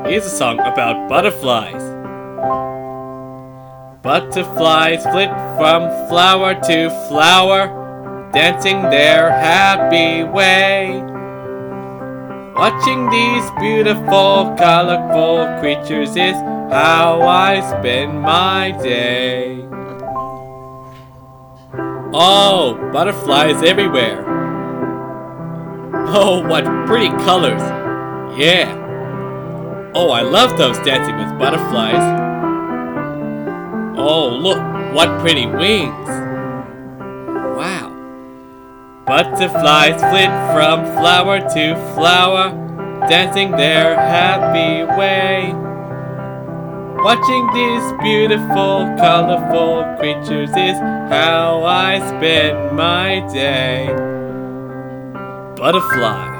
Here's a song about butterflies. Butterflies flit from flower to flower, dancing their happy way. Watching these beautiful, colorful creatures is how I spend my day. Oh, butterflies everywhere. Oh, what pretty colors. Yeah. Oh, I love those dancing with butterflies. Oh, look, what pretty wings. Wow. Butterflies flit from flower to flower, dancing their happy way. Watching these beautiful, colorful creatures is how I spend my day. Butterflies.